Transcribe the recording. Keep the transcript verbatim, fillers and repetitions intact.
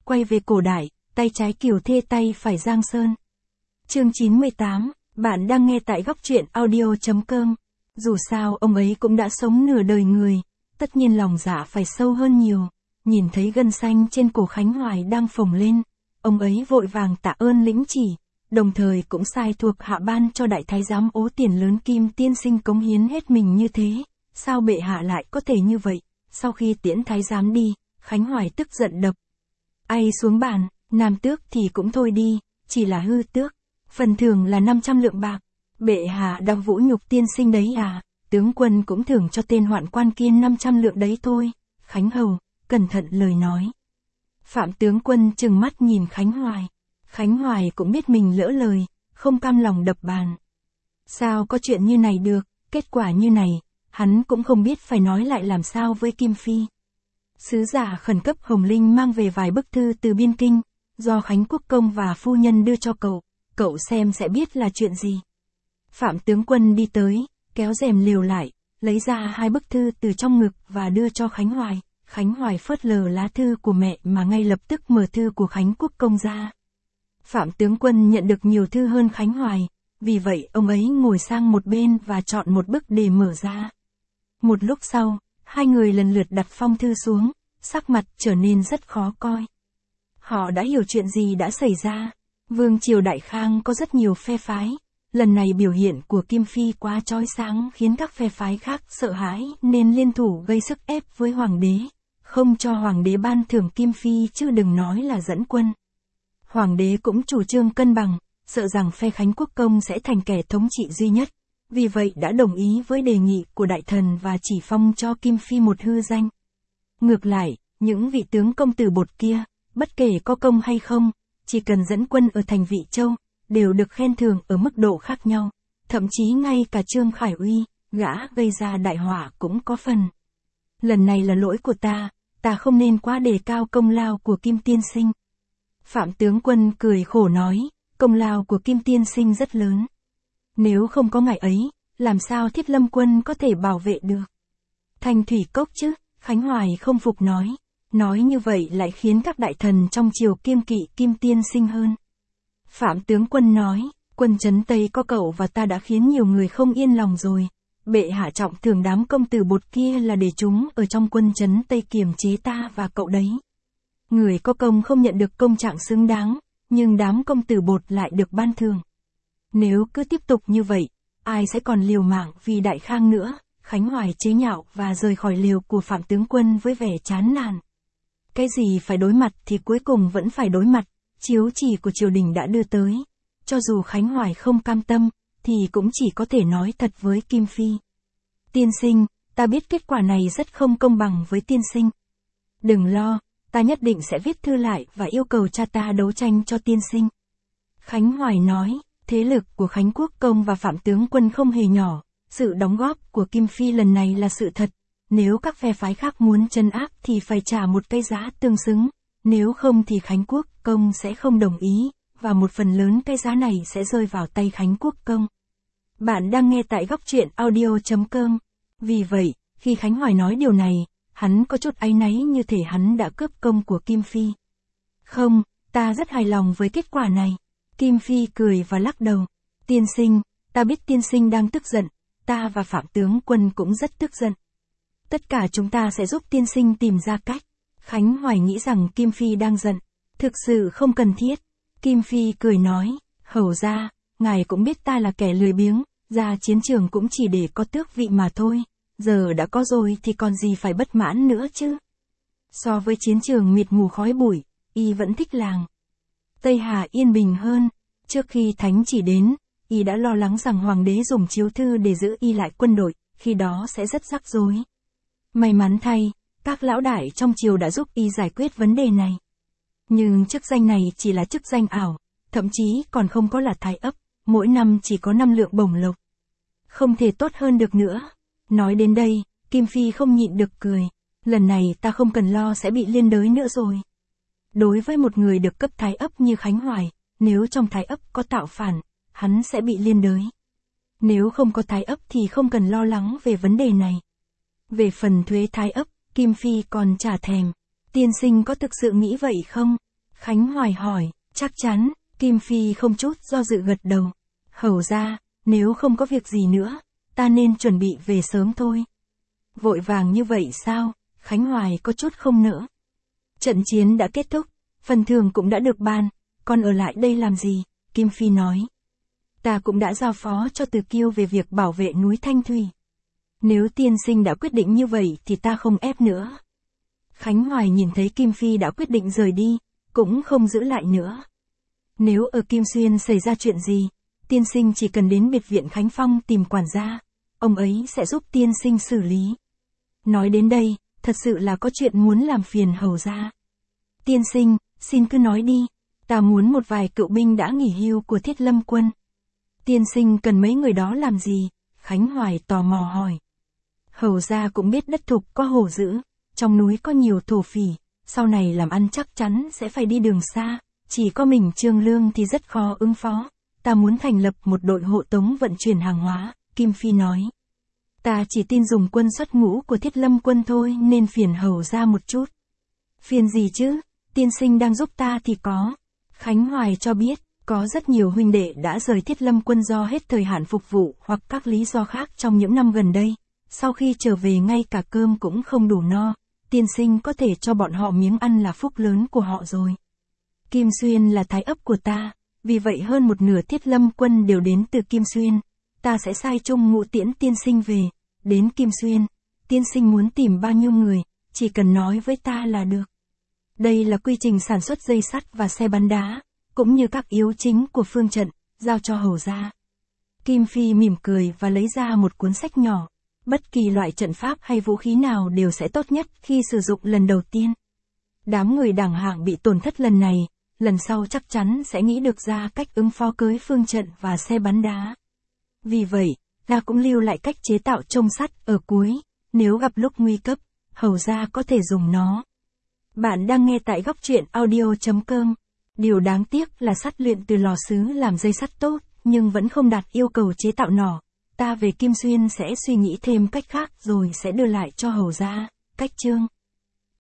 quay về cổ đại, tay trái Kiều Thê tay phải Giang Sơn. Chương chín mươi tám, bạn đang nghe tại góc truyện audio chấm com. Dù sao ông ấy cũng đã sống nửa đời người, tất nhiên lòng dạ phải sâu hơn nhiều. Nhìn thấy gân xanh trên cổ Khánh Hoài đang phồng lên, ông ấy vội vàng tạ ơn lĩnh chỉ, đồng thời cũng sai thuộc hạ ban cho đại thái giám ố tiền lớn Kim tiên sinh cống hiến hết mình như thế. Sao bệ hạ lại có thể như vậy? Sau khi tiễn thái giám đi, Khánh Hoài tức giận đập ai xuống bàn, nam tước thì cũng thôi đi, chỉ là hư tước, phần thưởng là năm trăm lượng bạc. Bệ hạ đang vũ nhục tiên sinh đấy à? Tướng quân cũng thưởng cho tên hoạn quan kia năm trăm lượng đấy thôi. Khánh hầu, cẩn thận lời nói. Phạm tướng quân trừng mắt nhìn Khánh Hoài. Khánh Hoài cũng biết mình lỡ lời, không cam lòng đập bàn. Sao có chuyện như này được, kết quả như này, hắn cũng không biết phải nói lại làm sao với Kim Phi. Sứ giả khẩn cấp Hồng Linh mang về vài bức thư từ biên kinh, do Khánh Quốc công và phu nhân đưa cho cậu, cậu xem sẽ biết là chuyện gì. Phạm tướng quân đi tới, kéo rèm lều lại, lấy ra hai bức thư từ trong ngực và đưa cho Khánh Hoài. Khánh Hoài phớt lờ lá thư của mẹ mà ngay lập tức mở thư của Khánh Quốc công ra. Phạm tướng quân nhận được nhiều thư hơn Khánh Hoài, vì vậy ông ấy ngồi sang một bên và chọn một bức để mở ra. Một lúc sau, hai người lần lượt đặt phong thư xuống, sắc mặt trở nên rất khó coi. Họ đã hiểu chuyện gì đã xảy ra. Vương triều Đại Khang có rất nhiều phe phái. Lần này biểu hiện của Kim Phi quá chói sáng khiến các phe phái khác sợ hãi nên liên thủ gây sức ép với hoàng đế, không cho hoàng đế ban thưởng Kim Phi chứ đừng nói là dẫn quân. Hoàng đế cũng chủ trương cân bằng, sợ rằng phe Khánh Quốc công sẽ thành kẻ thống trị duy nhất, vì vậy đã đồng ý với đề nghị của đại thần và chỉ phong cho Kim Phi một hư danh. Ngược lại, những vị tướng công tử bột kia, bất kể có công hay không, chỉ cần dẫn quân ở thành Vị Châu, đều được khen thưởng ở mức độ khác nhau, thậm chí ngay cả Trương Khải Uy, gã gây ra đại họa cũng có phần. Lần này là lỗi của ta, ta không nên quá đề cao công lao của Kim tiên sinh. Phạm tướng quân cười khổ nói, công lao của Kim tiên sinh rất lớn. Nếu không có ngài ấy, làm sao Thiết Lâm quân có thể bảo vệ được? Thành Thủy Cốc chứ, Khánh Hoài không phục nói. Nói như vậy lại khiến các đại thần trong triều kiêng kỵ Kim tiên sinh hơn. Phạm tướng quân nói, quân trấn Tây có cậu và ta đã khiến nhiều người không yên lòng rồi. Bệ hạ trọng thưởng đám công tử bột kia là để chúng ở trong quân trấn Tây kiềm chế ta và cậu đấy. Người có công không nhận được công trạng xứng đáng, nhưng đám công tử bột lại được ban thưởng. Nếu cứ tiếp tục như vậy, ai sẽ còn liều mạng vì Đại Khang nữa? Khánh Hoài chế nhạo và rời khỏi liều của Phạm tướng quân với vẻ chán nản. Cái gì phải đối mặt thì cuối cùng vẫn phải đối mặt, chiếu chỉ của triều đình đã đưa tới. Cho dù Khánh Hoài không cam tâm, thì cũng chỉ có thể nói thật với Kim Phi. Tiên sinh, ta biết kết quả này rất không công bằng với tiên sinh. Đừng lo, ta nhất định sẽ viết thư lại và yêu cầu cha ta đấu tranh cho tiên sinh. Khánh Hoài nói, thế lực của Khánh Quốc công và Phạm tướng quân không hề nhỏ, sự đóng góp của Kim Phi lần này là sự thật. Nếu các phe phái khác muốn trấn áp thì phải trả một cái giá tương xứng, nếu không thì Khánh Quốc công sẽ không đồng ý, và một phần lớn cái giá này sẽ rơi vào tay Khánh Quốc công. Bạn đang nghe tại góc truyện audio chấm com. Vì vậy, khi Khánh Hoài nói điều này, hắn có chút áy náy như thể hắn đã cướp công của Kim Phi. Không, ta rất hài lòng với kết quả này. Kim Phi cười và lắc đầu. Tiên sinh, ta biết tiên sinh đang tức giận, ta và Phạm tướng quân cũng rất tức giận. Tất cả chúng ta sẽ giúp tiên sinh tìm ra cách. Khánh Hoài nghĩ rằng Kim Phi đang giận. Thực sự không cần thiết. Kim Phi cười nói, hầu ra, ngài cũng biết ta là kẻ lười biếng, ra chiến trường cũng chỉ để có tước vị mà thôi. Giờ đã có rồi thì còn gì phải bất mãn nữa chứ. So với chiến trường mịt mù khói bụi, y vẫn thích làng Tây Hà yên bình hơn. Trước khi thánh chỉ đến, y đã lo lắng rằng hoàng đế dùng chiếu thư để giữ y lại quân đội, khi đó sẽ rất rắc rối. May mắn thay, các lão đại trong triều đã giúp y giải quyết vấn đề này. Nhưng chức danh này chỉ là chức danh ảo, thậm chí còn không có là thái ấp, mỗi năm chỉ có năm lượng bổng lộc. Không thể tốt hơn được nữa. Nói đến đây, Kim Phi không nhịn được cười. Lần này ta không cần lo sẽ bị liên đới nữa rồi. Đối với một người được cấp thái ấp như Khánh Hoài, nếu trong thái ấp có tạo phản, hắn sẽ bị liên đới. Nếu không có thái ấp thì không cần lo lắng về vấn đề này. Về phần thuế thái ấp, Kim Phi còn chả thèm. Tiên sinh có thực sự nghĩ vậy không? Khánh Hoài hỏi, chắc chắn, Kim Phi không chút do dự gật đầu. Hầu ra, nếu không có việc gì nữa, ta nên chuẩn bị về sớm thôi. Vội vàng như vậy sao? Khánh Hoài có chút không nỡ. Trận chiến đã kết thúc, phần thưởng cũng đã được ban, còn ở lại đây làm gì? Kim Phi nói. Ta cũng đã giao phó cho Từ Kiêu về việc bảo vệ núi Thanh Thủy. Nếu tiên sinh đã quyết định như vậy thì ta không ép nữa. Khánh Hoài nhìn thấy Kim Phi đã quyết định rời đi, cũng không giữ lại nữa. Nếu ở Kim Xuyên xảy ra chuyện gì, tiên sinh chỉ cần đến biệt viện Khánh Phong tìm quản gia, ông ấy sẽ giúp tiên sinh xử lý. Nói đến đây, thật sự là có chuyện muốn làm phiền hầu ra. Tiên sinh, xin cứ nói đi, ta muốn một vài cựu binh đã nghỉ hưu của Thiết Lâm quân. Tiên sinh cần mấy người đó làm gì? Khánh Hoài tò mò hỏi. Hầu ra cũng biết đất thục có hổ dữ, trong núi có nhiều thổ phỉ, sau này làm ăn chắc chắn sẽ phải đi đường xa, chỉ có mình Trương Lương thì rất khó ứng phó. Ta muốn thành lập một đội hộ tống vận chuyển hàng hóa, Kim Phi nói. Ta chỉ tin dùng quân xuất ngũ của Thiết Lâm quân thôi nên phiền hầu ra một chút. Phiền gì chứ, tiên sinh đang giúp ta thì có. Khánh Hoài cho biết, có rất nhiều huynh đệ đã rời Thiết Lâm quân do hết thời hạn phục vụ hoặc các lý do khác trong những năm gần đây. Sau khi trở về ngay cả cơm cũng không đủ no, tiên sinh có thể cho bọn họ miếng ăn là phúc lớn của họ rồi. Kim Xuyên là thái ấp của ta, vì vậy hơn một nửa Thiết Lâm quân đều đến từ Kim Xuyên. Ta sẽ sai Trung Ngũ tiễn tiên sinh về, đến Kim Xuyên. Tiên sinh muốn tìm bao nhiêu người, chỉ cần nói với ta là được. Đây là quy trình sản xuất dây sắt và xe bắn đá, cũng như các yếu chính của phương trận, giao cho hầu ra. Kim Phi mỉm cười và lấy ra một cuốn sách nhỏ. Bất kỳ loại trận pháp hay vũ khí nào đều sẽ tốt nhất khi sử dụng lần đầu tiên. Đám người đảng hạng bị tổn thất lần này, lần sau chắc chắn sẽ nghĩ được ra cách ứng phó cưới phương trận và xe bắn đá. Vì vậy, ta cũng lưu lại cách chế tạo trông sắt ở cuối, nếu gặp lúc nguy cấp, hầu ra có thể dùng nó. Bạn đang nghe tại góc truyện audio chấm com. Điều đáng tiếc là sắt luyện từ lò sứ làm dây sắt tốt, nhưng vẫn không đạt yêu cầu chế tạo nỏ. Ta về Kim Xuyên sẽ suy nghĩ thêm cách khác rồi sẽ đưa lại cho hầu ra. Cách chương